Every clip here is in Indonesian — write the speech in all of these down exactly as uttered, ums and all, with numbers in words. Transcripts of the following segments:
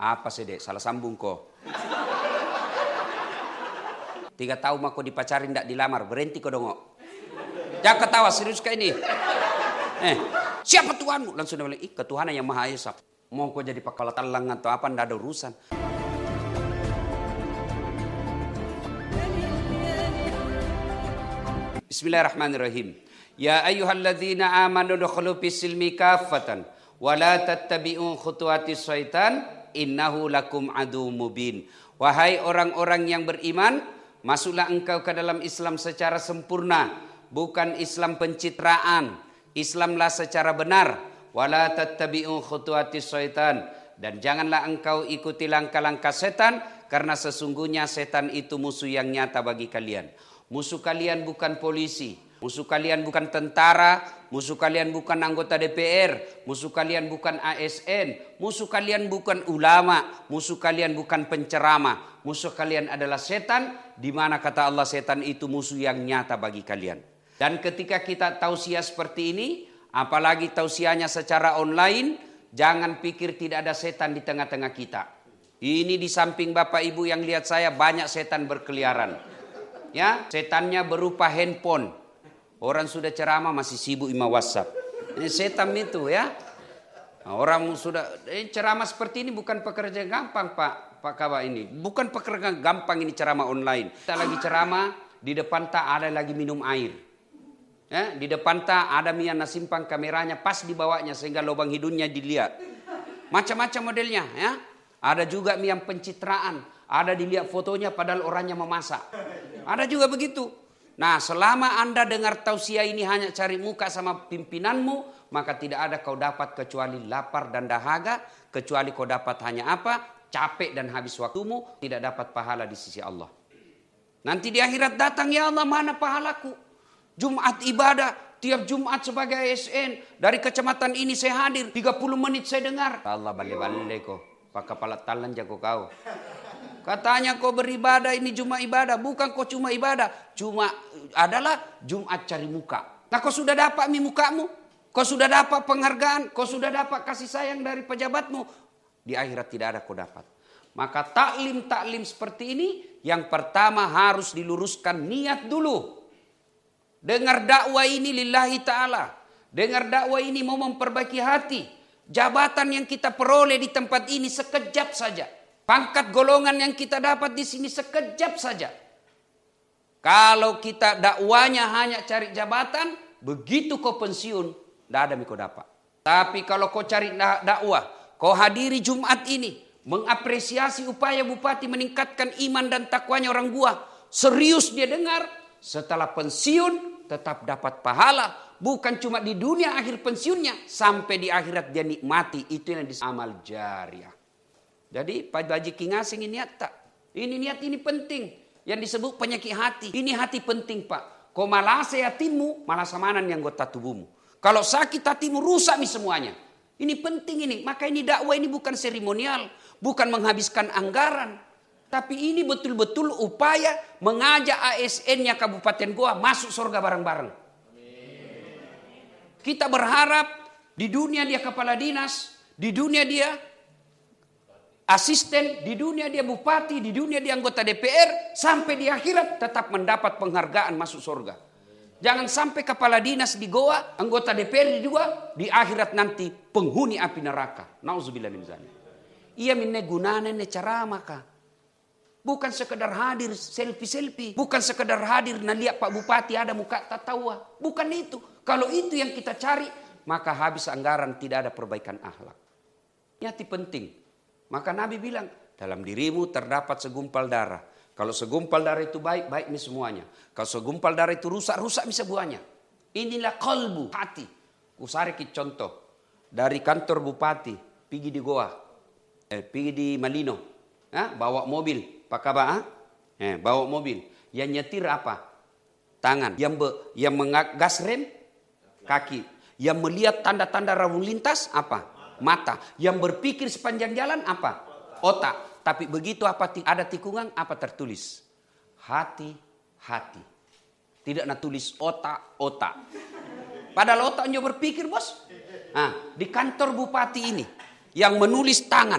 Apa sih dek? Salah sambung kok. Tiga tahun mah kok dipacarin ndak dilamar, berhenti kok dongok. Jangan ketawa, serius kayak ini. Eh, siapa Tuhanmu? Langsung dia bilang, ih ketuhanan yang Maha Esa. Mau kok jadi pakala talang atau apa, ndak ada urusan. Bismillahirrahmanirrahim. Ya ayyuhalladzina amanu dukhulu fis-silmi kaffatan wa la tattabi'u khutuwatis syaitan innahu lakum aduwwum mubin. Wahai orang-orang yang beriman, masuklah engkau ke dalam Islam secara sempurna, bukan Islam pencitraan. Islamlah secara benar. Wala tattabi'u khutuwatis syaitan, dan janganlah engkau ikuti langkah-langkah setan, karena sesungguhnya setan itu musuh yang nyata bagi kalian. Musuh kalian bukan polisi, musuh kalian bukan tentara, musuh kalian bukan anggota D P R, musuh kalian bukan A S N, musuh kalian bukan ulama, musuh kalian bukan penceramah, musuh kalian adalah setan, di mana kata Allah setan itu musuh yang nyata bagi kalian. Dan ketika kita tausiah seperti ini, apalagi tausiahnya secara online, jangan pikir tidak ada setan di tengah-tengah kita. Ini di samping Bapak Ibu yang lihat saya banyak setan berkeliaran. Ya, setannya berupa handphone. Orang sudah ceramah masih sibuk ima WhatsApp. Ini setan itu ya. Orang sudah eh, ceramah seperti ini bukan pekerjaan gampang Pak Pak Kaba ini. Bukan pekerjaan gampang ini ceramah online. Kita lagi ceramah, di depan tak ada lagi minum air. Ya, di depan tak ada Mia nasimpang kameranya pas dibawanya sehingga lubang hidungnya dilihat. Macam-macam modelnya ya. Ada juga Mia pencitraan. Ada dilihat fotonya padahal orangnya memasak. Ada juga begitu. Nah, selama Anda dengar tausiah ini hanya cari muka sama pimpinanmu, maka tidak ada kau dapat kecuali lapar dan dahaga, kecuali kau dapat hanya apa? Capek dan habis waktumu, tidak dapat pahala di sisi Allah. Nanti di akhirat datang, ya Allah mana pahalaku? Jumat ibadah, tiap Jumat sebagai A S N, dari kecamatan ini saya hadir, tiga puluh menit saya dengar. Allah balik-balik kok, pak kepala talan jago kau. Katanya kau beribadah ini cuma ibadah. Bukan kau cuma ibadah. Cuma adalah Jumat cari muka. Nah kau sudah dapat mi mukamu. Kau sudah dapat penghargaan. Kau sudah dapat kasih sayang dari pejabatmu. Di akhirat tidak ada kau dapat. Maka taklim-taklim seperti ini. Yang pertama harus diluruskan niat dulu. Dengar dakwah ini lillahi ta'ala. Dengar dakwah ini mau memperbaiki hati. Jabatan yang kita peroleh di tempat ini sekejap saja. Pangkat golongan yang kita dapat di sini sekejap saja. Kalau kita dakwanya hanya cari jabatan, begitu kau pensiun, tidak ada yang kau dapat. Tapi kalau kau cari dakwah, kau hadiri Jumat ini, mengapresiasi upaya bupati meningkatkan iman dan takwanya orang gua, serius dia dengar, setelah pensiun tetap dapat pahala. Bukan cuma di dunia akhir pensiunnya, sampai di akhirat dia nikmati. Itu yang disebut amal jariah. Jadi Pak Haji King Asing ini niat tak? Ini niat ini penting. Yang disebut penyakit hati. Ini hati penting Pak. Kau malas hatimu, malas samanan yang anggota tubuhmu. Kalau sakit hatimu, rusak nih semuanya. Ini penting ini. Maka ini dakwah ini bukan seremonial. Bukan menghabiskan anggaran. Tapi ini betul-betul upaya mengajak A S N-nya Kabupaten Goa masuk surga bareng-bareng. Kita berharap di dunia dia kepala dinas. Di dunia dia asisten, di dunia dia bupati, di dunia dia anggota D P R, sampai di akhirat tetap mendapat penghargaan masuk surga. Jangan sampai kepala dinas di Goa, anggota D P R di Goa, di akhirat nanti penghuni api neraka. Nauzubillah min dzalik. Ia minne gunane ne ceramah kah? Bukan sekedar hadir selfie-selfie, bukan sekedar hadir nah lihat Pak Bupati ada muka tatawa. Bukan itu. Kalau itu yang kita cari, maka habis anggaran tidak ada perbaikan akhlak. Niati penting. Maka Nabi bilang, dalam dirimu terdapat segumpal darah. Kalau segumpal darah itu baik, baik nih semuanya. Kalau segumpal darah itu rusak, rusak nih semuanya. Inilah kalbu, hati. Kusariki contoh. Dari kantor bupati, pergi di Goa. Eh, pergi di Malino. Eh, bawa mobil. Pak Kaba, eh, bawa mobil. Yang nyetir apa? Tangan. Yang, be, yang mengas rem, kaki. Yang melihat tanda-tanda lalu lintas, apa? Mata. Yang berpikir sepanjang jalan apa? Otak. Tapi begitu apa ada tikungan apa tertulis? Hati, hati. Tidak nak tulis otak, otak. Padahal otaknya berpikir bos. Nah, di kantor bupati ini yang menulis tangan,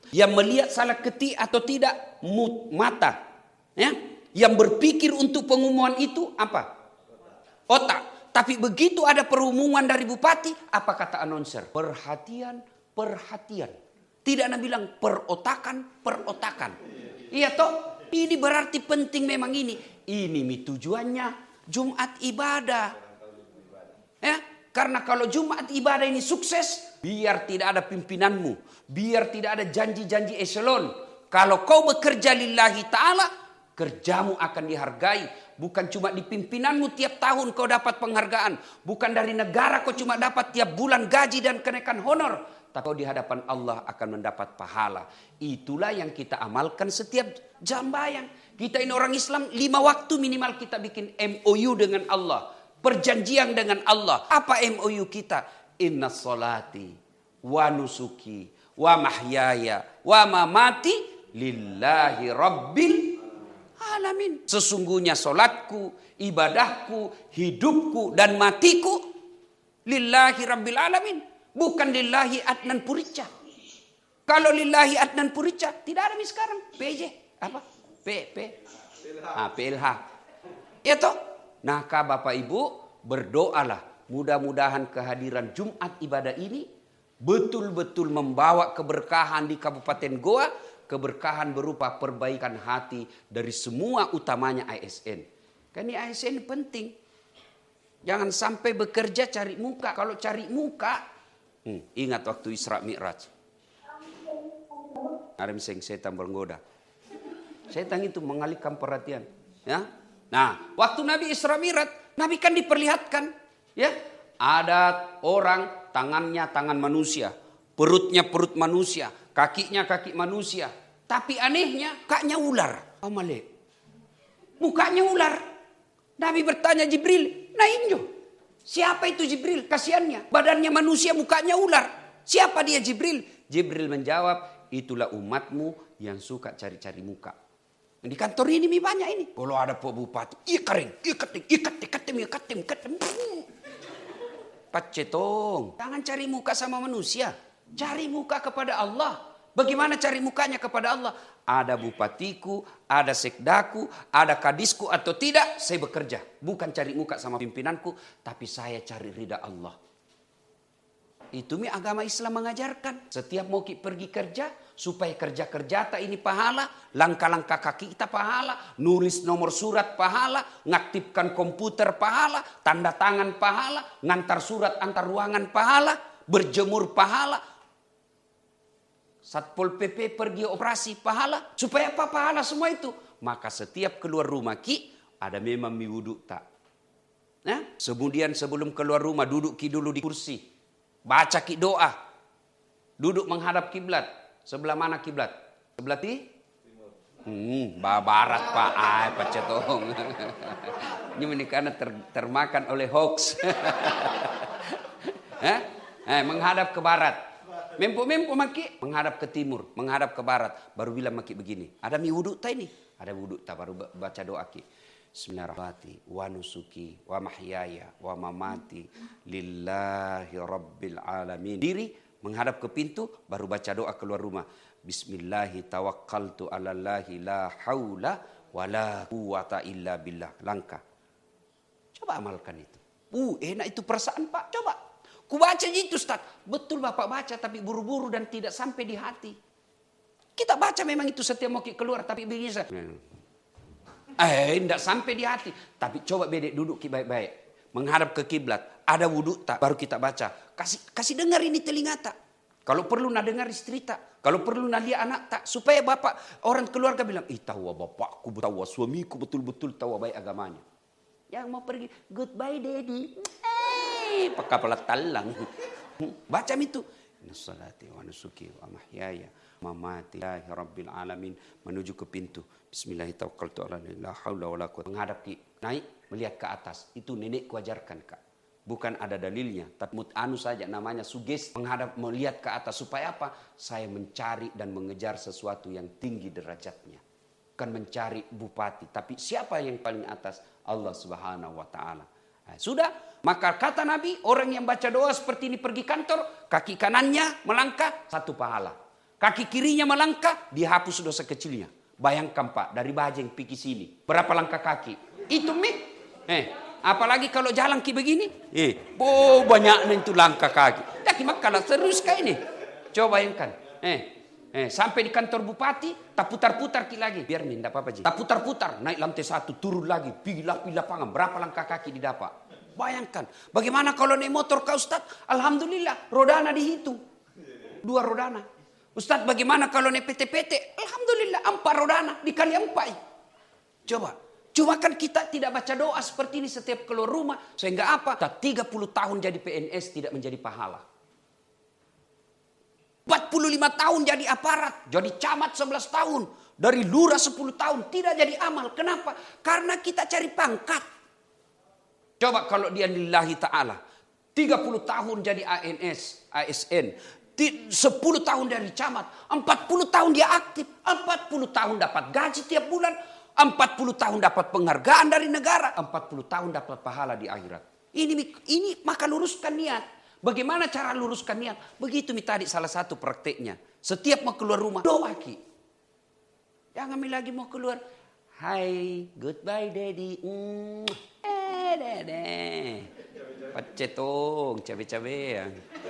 Yang melihat salah ketik atau tidak, mut, mata. Ya? Yang berpikir untuk pengumuman itu apa? Otak. Tapi begitu ada pengumuman dari bupati, apa kata announcer? Perhatian, perhatian. Tidak Nabi bilang perotakan, perotakan. Iya toh? Ini berarti penting memang ini. Ini mi tujuannya Jumat ibadah. Ya? Karena kalau Jumat ibadah ini sukses, biar tidak ada pimpinanmu, biar tidak ada janji-janji eselon. Kalau kau bekerja lillahi ta'ala, kerjamu akan dihargai. Bukan cuma di pimpinanmu tiap tahun kau dapat penghargaan. Bukan dari negara kau cuma dapat tiap bulan gaji dan kenaikan honor. Tapi kau di hadapan Allah akan mendapat pahala. Itulah yang kita amalkan setiap jam bayang. Kita ini orang Islam, lima waktu minimal kita bikin M O U dengan Allah. Perjanjian dengan Allah. Apa M O U kita? Inna solati wa nusuki wa mahyaya wa mamati lillahi rabbil alamin. Sesungguhnya solatku, ibadahku, hidupku dan matiku lillahi rabbil alamin. Bukan lillahi Adnan Purica. Kalau lillahi Adnan Purica tidak ada nih sekarang. P J apa? P P ah, P L H. Ya toh? Nah, Bapak Ibu berdoalah. Mudah-mudahan kehadiran Jumat ibadah ini betul-betul membawa keberkahan di Kabupaten Goa. Keberkahan berupa perbaikan hati dari semua utamanya A S N. Kan ini A S N penting. Jangan sampai bekerja cari muka. Kalau cari muka, hmm, ingat waktu Isra Mi'raj. Ada miseng setan bergoda. Setan itu mengalihkan perhatian. Ya. Nah, waktu Nabi Isra Mi'raj, Nabi kan diperlihatkan, ya, ada orang tangannya tangan manusia, perutnya perut manusia, kakinya kaki manusia. Tapi anehnya, kaknya ular. Oh, Malik. Mukanya ular. Nabi bertanya Jibril, nah injo, siapa itu Jibril? Kasiannya, badannya manusia, mukanya ular. Siapa dia Jibril? Jibril menjawab, itulah umatmu yang suka cari-cari muka. Di kantor ini mi banyak ini. Kalau ada Pak Bupati, iya kering, iya keting, iya keting, keting, iya keting, keting. Pacetong. Jangan cari muka sama manusia. Cari muka kepada Allah. Bagaimana cari mukanya kepada Allah? Ada bupatiku, ada sekdaku, ada kadisku atau tidak, saya bekerja. Bukan cari muka sama pimpinanku, tapi saya cari ridha Allah. Itu mi agama Islam mengajarkan. Setiap mau pergi kerja, supaya kerja-kerja tak ini pahala, langkah-langkah kaki kita pahala, nulis nomor surat pahala, ngaktifkan komputer pahala, tanda tangan pahala, ngantar surat antar ruangan pahala, berjemur pahala, Satpol P P pergi operasi pahala, supaya apa pahala semua itu? Maka setiap keluar rumah ki ada memang mi wudhu tak. Nah, kemudian sebelum keluar rumah duduk ki dulu di kursi, baca ki doa, duduk menghadap kiblat. Sebelah mana kiblat? Sebelah ti? Hmm, barat Pak, ay pacetong. Ini menikah ter, termakan oleh hoax. eh? Eh, menghadap ke barat. Mempo-mempo maki menghadap ke timur, menghadap ke barat. Baru bilang maki begini. Ada mi wudhu ta ini? Ada wudhu ta baru baca doa ki. Bismillahirrahmanirrahim. Wa nusuki wa mahyaya wa mamati lillahi rabbil alamin. Diri menghadap ke pintu, baru baca doa keluar rumah. Bismillahi tawakkaltu ala Allahi la haula wa la quwata illa billah. Langkah. Coba amalkan itu. Uh, enak itu perasaan Pak. Coba. Ku baca itu Ustaz. Betul Bapak baca tapi buru-buru dan tidak sampai di hati. Kita baca memang itu setiap mau keluar tapi bisa. Eh, tidak sampai di hati. Tapi coba bedek duduk baik-baik. Menghadap ke kiblat. Ada wudhu tak? Baru kita baca. Kasih kasih dengar ini telinga tak? Kalau perlu nak dengar istri tak? Kalau perlu nak lihat anak tak? Supaya bapak, orang keluarga bilang, ih tahu bapakku, tahu suamiku betul-betul tahu baik agamanya. Yang mau pergi, goodbye daddy. Eh, pakai pelat talang. Baca itu. Nassalati wa nusuki wa mahyaya mamati lillahi rabbil alamin. Menuju ke pintu. Bismillahirrahmanirrahim. La haula wala quwwata. Menghadap ki, naik melihat ke atas. Itu nenekku ajarkan Kak. Bukan ada dalilnya, tapi mut'anu saja namanya sugesti. Menghadap melihat ke atas supaya apa? Saya mencari dan mengejar sesuatu yang tinggi derajatnya. Bukan mencari bupati, tapi siapa yang paling atas? Allah Subhanahu wa taala. Nah, sudah, maka kata Nabi, orang yang baca doa seperti ini pergi kantor, kaki kanannya melangkah, satu pahala. Kaki kirinya melangkah, dihapus dosa kecilnya. Bayangkan Pak, dari Bajeng pergi sini. Berapa langkah kaki? Itu mi. Eh, apalagi kalau jalan ki begini. Eh, oh banyaknya itu langkah kaki. Tapi makalah serius kayak ini. Coba bayangkan. Eh, eh sampai di kantor bupati, tak putar-putar ki lagi. Biar nih, tidak apa-apa ji. Tak putar-putar, naik lantai satu, turun lagi. Pilih lapangan, berapa langkah kaki didapat? Bayangkan. Bagaimana kalau naik motor kau Ustaz? Alhamdulillah, rodana dihitung. Dua rodana. Ustaz, bagaimana kalau naik P T P T? Alhamdulillah, empat rodana dikali empat. Coba. Cuma kan kita tidak baca doa seperti ini setiap keluar rumah. Sehingga apa? Kita tiga puluh tahun jadi P N S tidak menjadi pahala. empat puluh lima tahun jadi aparat. Jadi camat sebelas tahun. Dari lurah sepuluh tahun. Tidak jadi amal. Kenapa? Karena kita cari pangkat. Coba kalau dia lillahi ta'ala. tiga puluh tahun jadi A N S, A S N. sepuluh tahun dari camat, empat puluh tahun dia aktif, empat puluh tahun dapat gaji tiap bulan, empat puluh tahun dapat penghargaan dari negara, empat puluh tahun dapat pahala di akhirat. Ini ini maka luruskan niat. Bagaimana cara luruskan niat? Begitu tadi salah satu prakteknya. Setiap mau keluar rumah, doa ki. Jangan lagi mau keluar, hai, goodbye daddy. Mm, eh, dede. Pacetong, cabe-cabe yang.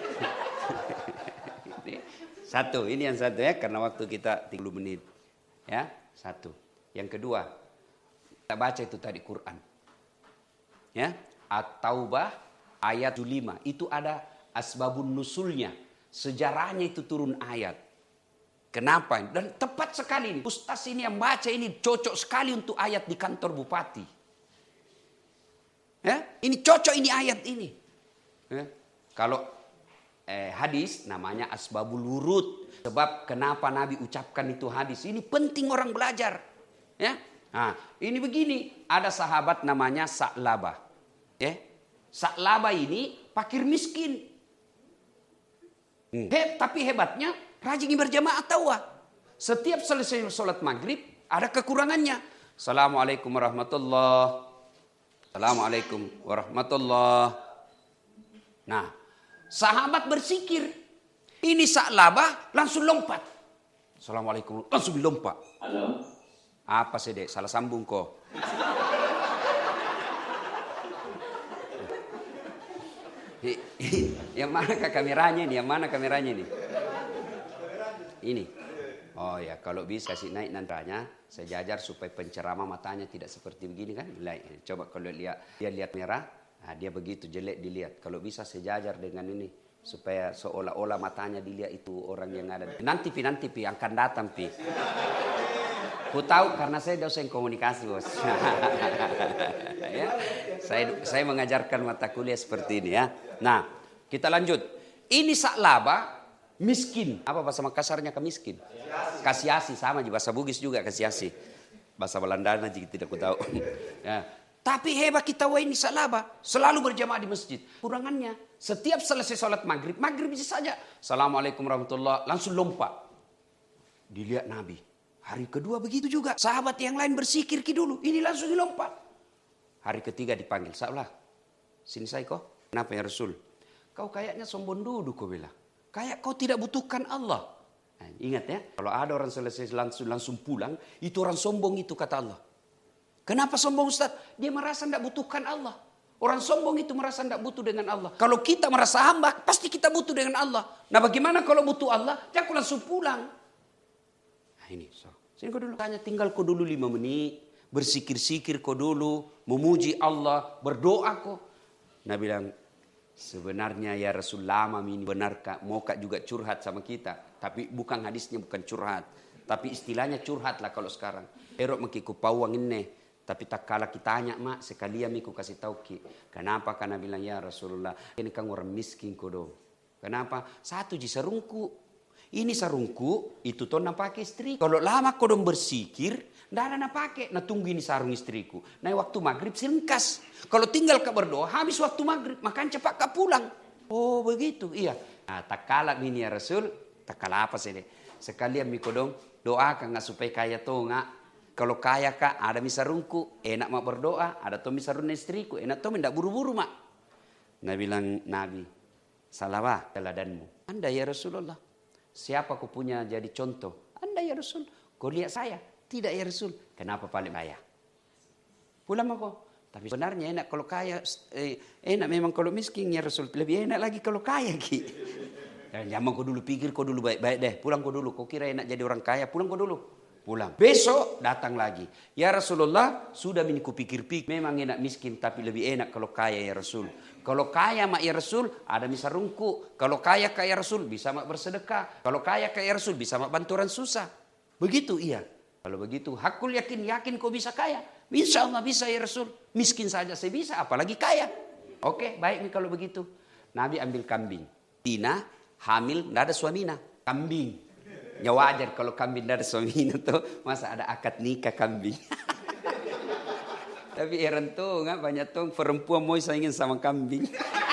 Satu, ini yang satu ya, karena waktu kita tiga puluh menit. Ya, satu. Yang kedua, kita baca itu tadi Quran. Ya, At-Taubah ayat lima. Itu ada asbabun nusulnya. Sejarahnya itu turun ayat. Kenapa? Dan tepat sekali ini. Ustaz ini yang baca ini cocok sekali untuk ayat di kantor bupati. Ya, ini cocok ini ayat ini. Ya, kalau Eh, hadis namanya asbabul wurud. Sebab kenapa Nabi ucapkan itu hadis. Ini penting orang belajar. Ya. Nah, ini begini. Ada sahabat namanya Sa'labah. Ya. Sa'labah ini fakir miskin. Hmm. He, tapi hebatnya rajin berjamaah tawah. Setiap selesai sholat maghrib ada kekurangannya. Assalamualaikum warahmatullahi wabarakatuh. Assalamualaikum warahmatullahi wabarakatuh. Nah. Sahabat bersikir. Ini Sa'labah langsung lompat. Assalamualaikum. Langsung lompat. Halo. Apa sih dek? Salah sambung kok. Yang mana kameranya ini? Yang mana kameranya ini? Ini. Oh ya, kalau bisa sih naik nantanya. Saya jajar supaya penceramah matanya tidak seperti begini kan. Coba kalau lihat dia lihat merah. Nah, dia begitu jelek dilihat. Kalau bisa sejajar dengan ini. Supaya seolah-olah matanya dilihat itu orang yang ada. Nanti pi, nanti pi. Akan datang pi. Ku tahu karena saya dosen komunikasi bos. Ya, saya, saya mengajarkan mata kuliah seperti ini ya. Nah kita lanjut. Ini Sa'labah miskin. Apa bahasa Makassarnya ke miskin? Kasiasi sama di bahasa Bugis juga kasiasi. Bahasa Belandana jika tidak ku tahu. Ya. Tapi hebat kita wah ini Sa'labah. Selalu berjamaah di masjid. Kurangannya. Setiap selesai sholat maghrib. Maghrib bisa saja. Assalamualaikum warahmatullahi wabarakatuh. Langsung lompat. Dilihat Nabi. Hari kedua begitu juga. Sahabat yang lain bersikir ki dulu. Ini langsung dilompat. Hari ketiga dipanggil. Sa'lah. Sini saya kok. Kenapa ya Rasul? Kau kayaknya sombong dulu kau bilang. Kayak kau tidak butuhkan Allah. Nah, ingat ya. Kalau ada orang selesai langsung, langsung pulang. Itu orang sombong itu kata Allah. Kenapa sombong Ustaz? Dia merasa tidak butuhkan Allah. Orang sombong itu merasa tidak butuh dengan Allah. Kalau kita merasa hamba, pasti kita butuh dengan Allah. Nah bagaimana kalau butuh Allah? Jangan langsung pulang. Nah ini. So. Sini kau dulu. Tanya tinggal kau dulu lima menit. Bersikir-sikir kau dulu. Memuji Allah. Berdoa kau. Nah bilang. Sebenarnya ya Rasul lama ini benar kak. Mau kak juga curhat sama kita. Tapi bukan hadisnya bukan curhat. Tapi istilahnya curhat lah kalau sekarang. Erok mekiku pawang ini. Tapi tak kalah kita tanya mak sekalian miku kasih tahu ki. Kenapa? Karena bilang ya Rasulullah ini kan orang miskin kodo. Kenapa? Satu ji sarungku. Ini sarungku itu tuh nak pakai istri. Kalau lama kodong bersikir, ndak ada nak pakai. Nah tunggu ini sarung istriku. Nah waktu maghrib silengkas. Kalau tinggal kau berdoa habis waktu maghrib makan cepat kau pulang. Oh begitu iya. Nah tak kalah ini ya Rasul. Tak kalah apa sih deh. Sekalian miku dong doakan nggak supaya kaya tuh nggak. Kalau kaya kak ada misarungku, enak mak berdoa, ada tuh misarun istriku, enak tuh mendak buru-buru mak. Nabi bilang Nabi, Sa'labah teladanmu. Anda ya Rasulullah, Siapa kau punya jadi contoh? Anda ya Rasul. Kau lihat saya? Tidak ya Rasul. Kenapa paling kaya? Pulang aku. Tapi sebenarnya enak kalau kaya. Eh, enak memang kalau miskin ya Rasul. Lebih enak lagi kalau kaya. Ki. Jangan kau dulu pikir kau dulu baik-baik deh. Pulang kau dulu. Kau kira enak jadi orang kaya. Pulang kau dulu. Pulang. Besok datang lagi. Ya Rasulullah, sudah ini kupikir-pikir. Memang enak miskin tapi lebih enak kalau kaya ya Rasul. Kalau kaya mak ya Rasul, ada bisa rungku. Kalau kaya kaya Rasul, bisa mak bersedekah. Kalau kaya kaya Rasul, bisa mak banturan susah. Begitu iya. Kalau begitu, hakul yakin, yakin kau bisa kaya. Insya Allah bisa ya Rasul. Miskin saja saya bisa, apalagi kaya. Oke, baik nih kalau begitu. Nabi ambil kambing. Tina, hamil, tidak ada suamina. Kambing. Ya wajar kalau kambing tidak ada suamina tuh. Masa ada akad nikah kambing. Tapi heran tuh, nggak banyak tuh perempuan mau saingin sama kambing.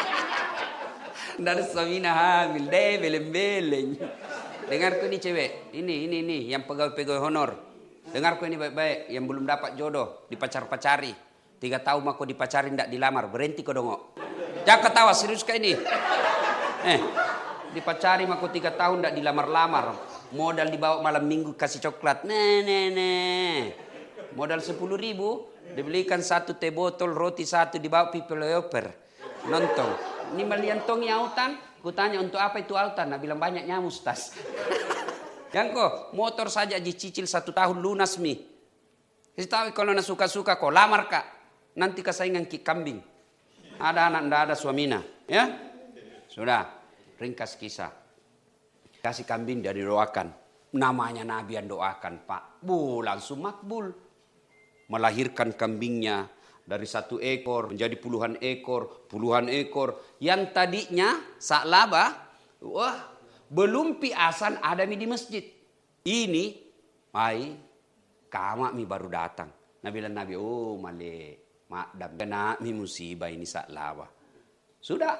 Nggak ada suamina hamil, deh beleng-beleng. Dengarku nih cewek, ini, ini, ini, yang pegawai-pegawai honor. Dengarku ini baik-baik, yang belum dapat jodoh, dipacar-pacari. Tiga tahun aku dipacari, nggak dilamar, berhenti kau dongok. Jangan ketawa, serius kayak ini. Eh, dipacari aku tiga tahun, nggak dilamar-lamar. Modal dibawa malam minggu kasih coklat. Nih, nih, nih. Modal sepuluh ribu. Dibelikan satu teh botol, roti satu, dibawa people over. Nonton. Ini melian tong autan. Kutanya untuk apa itu autan? Nah bilang banyak nyamus tas. Yang kok motor saja dicicil satu tahun lunas mi. Kasih tahu kalau nak suka-suka kok lamar kak. Nanti kesaingan ki kambing. Ada anak ndak ada suamina. Ya? Sudah. Ringkas kisah. Kasih kambing dia didoakan. Namanya Nabi yang doakan pak. Bu langsung makbul. Melahirkan kambingnya dari satu ekor menjadi puluhan ekor, puluhan ekor. Yang tadinya saklaba, wah belum piasan ada mi di masjid. Ini, ai, kama mi baru datang. Nabi bilang Nabi, oh male, makdam kena mi musibah ini saklaba. Sudah.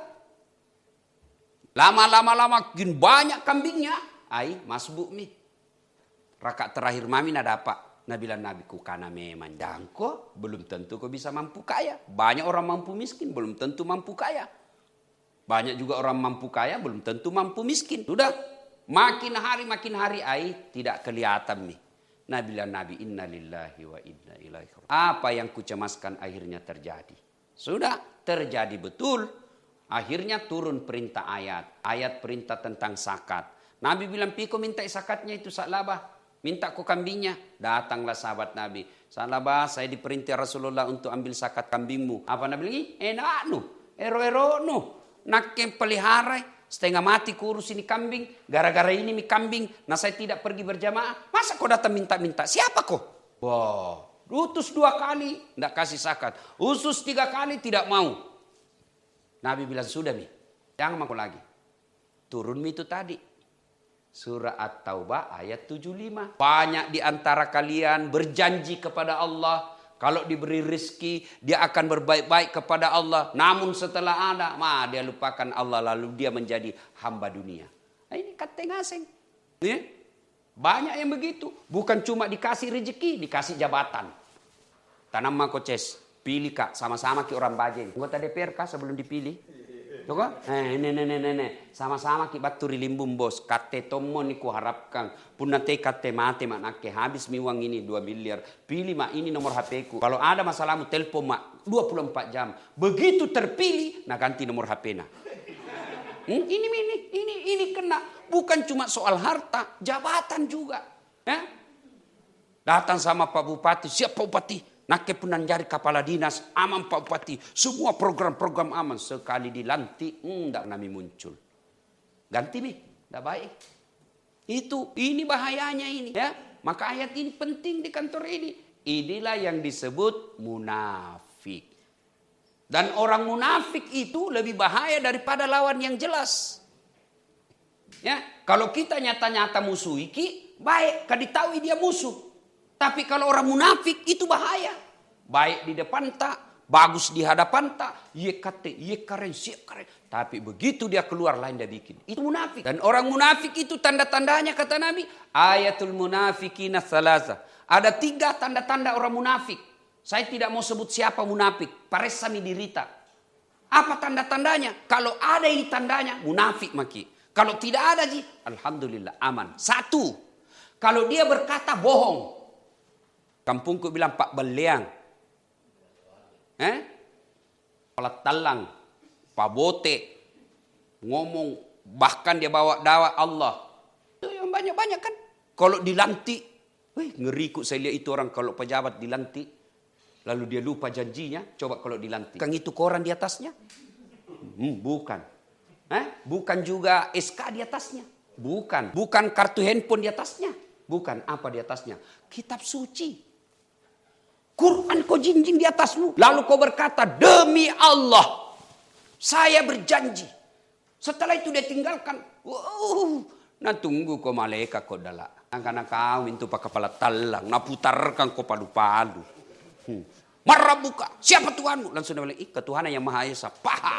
Lama-lama-lama makin banyak kambingnya. Ai, masbuk mi. Rakaat terakhir mami nak dapat. Nabi bilang Nabi ku karena memang jangko belum tentu kau bisa mampu kaya. Banyak orang mampu miskin belum tentu mampu kaya. Banyak juga orang mampu kaya belum tentu mampu miskin. Sudah makin hari makin hari ai tidak kelihatan nih. Nabi bilang Nabi innalillahi wa inna ilaihi raji'un. Apa yang kucemaskan akhirnya terjadi. Sudah terjadi betul. Akhirnya turun perintah ayat. Ayat perintah tentang zakat. Nabi bilang piko minta zakatnya itu saklabah. Minta ku kambingnya. Datanglah sahabat Nabi. Sahabat saya diperintah Rasulullah untuk ambil zakat kambingmu. Apa Nabi bilang? Enak nu. Ero-ero nu. Nak yang pelihara. Setengah mati kurus ini kambing. Gara-gara ini mi kambing. Nah saya tidak pergi berjamaah. Masa kau datang minta-minta? Siapa kau? Wow. Utus dua kali. Tidak kasih zakat. Usus tiga kali tidak mau. Nabi bilang sudah mi. Jangan mau lagi. Turun mi itu tadi. Surah At-Taubah ayat tujuh puluh lima. Banyak di antara kalian berjanji kepada Allah. Kalau diberi rezeki, dia akan berbaik-baik kepada Allah. Namun setelah ada, mah dia lupakan Allah. Lalu dia menjadi hamba dunia. Nah, ini kata ngaseng. Ya? Banyak yang begitu. Bukan cuma dikasih rezeki, dikasih jabatan. Tanam makoces. Pilih kak, sama-sama ki orang bajeng. Anggota D P R kak sebelum dipilih. Tuh kok, eh, ne, ne, ne, ne, ne. Sama-sama ki baturi limbum bos. Kate tomo ni ku harapkan. Punna te kate mate manake. Habis mi uang ini dua miliar. Pilih mak ini nomor H P ku. Kalau ada masalahmu telepon mak dua puluh empat jam. Begitu terpilih, nah ganti nomor H P na. Hmm, ini, ini, ini, ini kena. Bukan cuma soal harta, jabatan juga. Eh? Datang sama Pak Bupati. Siap Pak Bupati. Nake punan jari kepala dinas, aman Pak Bupati. Semua program-program aman. Sekali dilantik, enggak nami muncul. Ganti mi, enggak baik. Itu, ini bahayanya ini. Ya, maka ayat ini penting di kantor ini. Inilah yang disebut munafik. Dan orang munafik itu lebih bahaya daripada lawan yang jelas. Ya, kalau kita nyata-nyata musuhi ki, baik, kaditaui dia musuh. Tapi kalau orang munafik itu bahaya. Baik di depan tak, bagus di hadapan tak, ye kate, ye karen, siap karen. Tapi begitu dia keluar lain dia bikin. Itu munafik. Dan orang munafik itu tanda-tandanya kata Nabi, ayatul munafikina salasa. Ada tiga tanda-tanda orang munafik. Saya tidak mau sebut siapa munafik, paresami dirita. Apa tanda-tandanya? Kalau ada ini tandanya, munafik maki. Kalau tidak ada Ji, alhamdulillah aman. Satu, kalau dia berkata bohong. Kampungku bilang Pak Beliang. Eh? Kepala talang, Pak Bote. Ngomong, bahkan dia bawa dakwah Allah. Itu yang banyak-banyak kan. Kalau dilantik, wih, ngeri kok saya lihat itu orang kalau pejabat dilantik. Lalu dia lupa janjinya, coba kalau dilantik. Bukan itu koran di atasnya? Hmm, bukan. Eh? Bukan juga S K di atasnya? Bukan. Bukan kartu handphone di atasnya? Bukan. Apa di atasnya? Kitab suci. Quran kau jinjing di atasmu. Lalu kau berkata, demi Allah, saya berjanji. Setelah itu dia tinggalkan. Wow. Nah tunggu kau malaikat kau dalak. Karena kau itu pakai kepala talang. Nah putarkan kau palu-palu. Hmm. Marah buka. Siapa Tuhanmu? Langsung dia bilang, ih ketuhanan yang Maha Esa. Paha.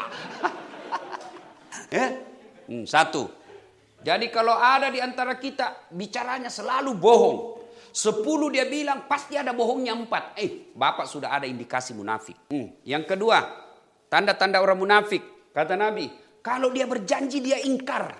eh? hmm, satu. Jadi kalau ada di antara kita, bicaranya selalu bohong. Sepuluh dia bilang, pasti ada bohongnya empat. Eh, Bapak sudah ada indikasi munafik. Hmm. Yang kedua, tanda-tanda orang munafik. Kata Nabi, kalau dia berjanji dia ingkar.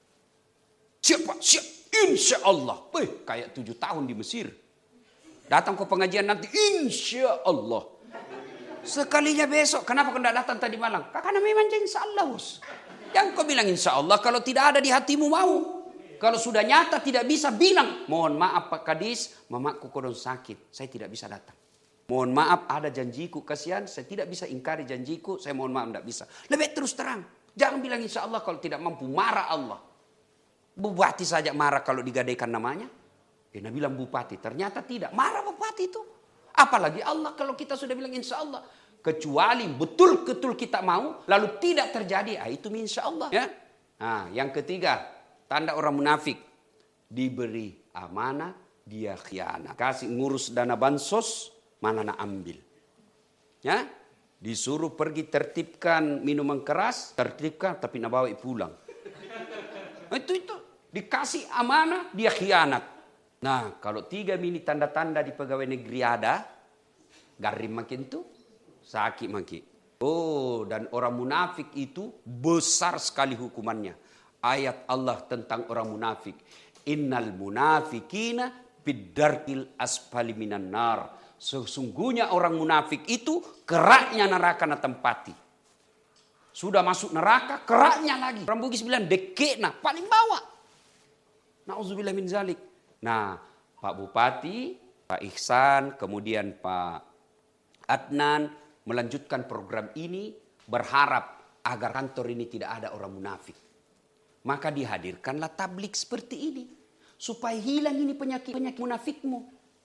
Siapa? Siap. Insya Allah. Eh, kayak tujuh tahun di Mesir. Datang ke pengajian nanti, insya Allah. Sekalinya besok, kenapa kau tidak datang tadi malam? Karena memang insya Allah, bos. Yang kau bilang insya Allah, kalau tidak ada di hatimu mau. Kalau sudah nyata tidak bisa bilang, mohon maaf Pak Kadis, mamaku kodon sakit, saya tidak bisa datang. Mohon maaf ada janjiku, kasihan, saya tidak bisa ingkari janjiku, saya mohon maaf tidak bisa. Lebih terus terang, jangan bilang insya Allah kalau tidak mampu, marah Allah. Bupati saja marah kalau digadaikan namanya. Dia bilang bupati, ternyata tidak, marah bupati itu. Apalagi Allah kalau kita sudah bilang insya Allah. Kecuali betul-betul kita mau, lalu tidak terjadi, ah, itu insya Allah. Ya? Nah, yang ketiga, tanda orang munafik, diberi amanah, dia khianat. Kasih ngurus dana bansos, mana nak ambil. Ya, disuruh pergi tertibkan minuman keras, tertibkan tapi nak bawa pulang. Itu itu dikasih amanah, dia khianat. Nah, kalau tiga mini tanda-tanda di pegawai negeri ada, garim makin tuh, sakit makin. Oh, dan orang munafik itu besar sekali hukumannya. Ayat Allah tentang orang munafik. Innal munafikina biddarkil asfali minan nar. Sesungguhnya orang munafik itu keraknya neraka na tempati. Sudah masuk neraka, keraknya lagi. Orang Bugis bilang dekekna, paling bawah. Nauzubillah min zalik. Nah, Pak Bupati, Pak Ihsan, kemudian Pak Adnan melanjutkan program ini berharap agar kantor ini tidak ada orang munafik. Maka dihadirkanlah tablik seperti ini. Supaya hilang ini penyakit-penyakit munafikmu.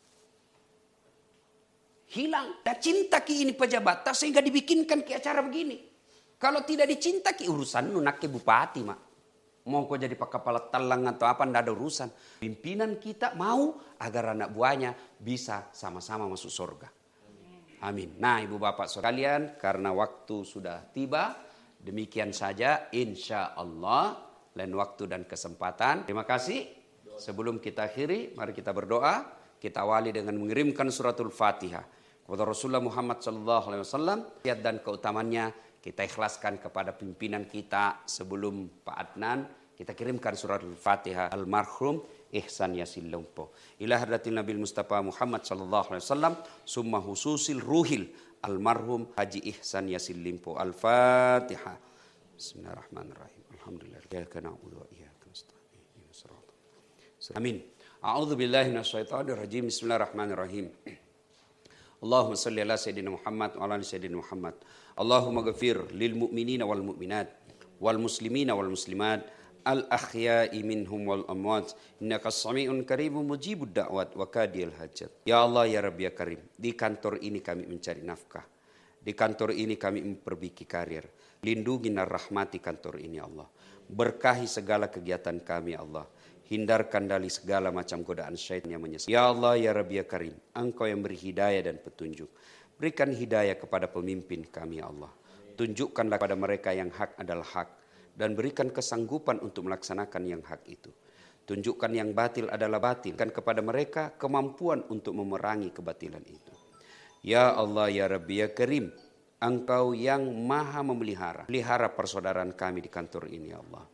Hilang. Dan cinta ki ini pejabat sehingga dibikinkan ke acara begini. Kalau tidak dicinta ki urusan nunak ke bupati mak. Mau kau jadi pak kepala talang atau apa tidak ada urusan. Pimpinan kita mau agar anak buahnya bisa sama-sama masuk surga. Amin. Nah ibu bapak sekalian karena waktu sudah tiba. Demikian saja insya Allah. Lain waktu dan kesempatan. Terima kasih. Sebelum kita akhiri, mari kita berdoa. Kita awali dengan mengirimkan suratul Fatihah kepada Rasulullah Muhammad sallallahu alaihi wasallam. Kiat dan keutamannya kita ikhlaskan kepada pimpinan kita sebelum Pak Adnan. Kita kirimkan suratul Fatihah almarhum Ihsan Yasin Lumpo. Ila hadratil Nabil Mustafa Muhammad sallallahu alaihi wasallam. Summa hususil ruhil almarhum Haji Ihsan Yasin Limpo. Al-Fatihah. Bismillahirrahmanirrahim. Alhamdulillah. Iyyaka na'budu wa iyyaka nasta'in. Ihdinas siratal mustaqim. Amin. A'udzu billahi minasyaitonir rajim. Bismillahirrahmanirrahim. Allahumma salli ala sayyidina Muhammad wa ala ali sayyidina Muhammad. Allahumma ghafir lil mu'minina wal mu'minat wal muslimina wal muslimat al ahya'i minhum wal amwat innaka as-sami'un qaribun mujibud da'wat wa kadiyal hajat. Ya Allah ya Rabbi ya Karim, di kantor ini kami mencari nafkah. Di kantor ini kami memperbaiki karir. Lindungi dan rahmati kantor ini Allah. Berkahi segala kegiatan kami Allah. Hindarkan dari segala macam godaan syaitan yang menyesat. Ya Allah ya Rabbi ya Karim, Engkau yang beri hidayah dan petunjuk. Berikan hidayah kepada pemimpin kami Allah. Tunjukkanlah kepada mereka yang hak adalah hak. Dan berikan kesanggupan untuk melaksanakan yang hak itu. Tunjukkan yang batil adalah batil. Berikan kepada mereka kemampuan untuk memerangi kebatilan itu. Ya Allah ya Rabbi ya Karim, Engkau yang maha memelihara. Pelihara persaudaraan kami di kantor ini ya Allah.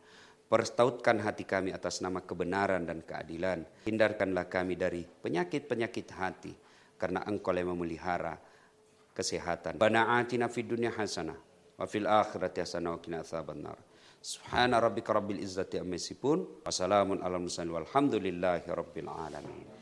Pertautkan hati kami atas nama kebenaran dan keadilan. Hindarkanlah kami dari penyakit-penyakit hati, karena Engkau yang memelihara kesehatan. Rabbana atina fid dunya hasanah wa fil akhirati hasanah wa qina adzabannar. Subhana rabbika rabbil izzati amma yasifun wa salamun alal mursalin walhamdulillahi rabbil alamin.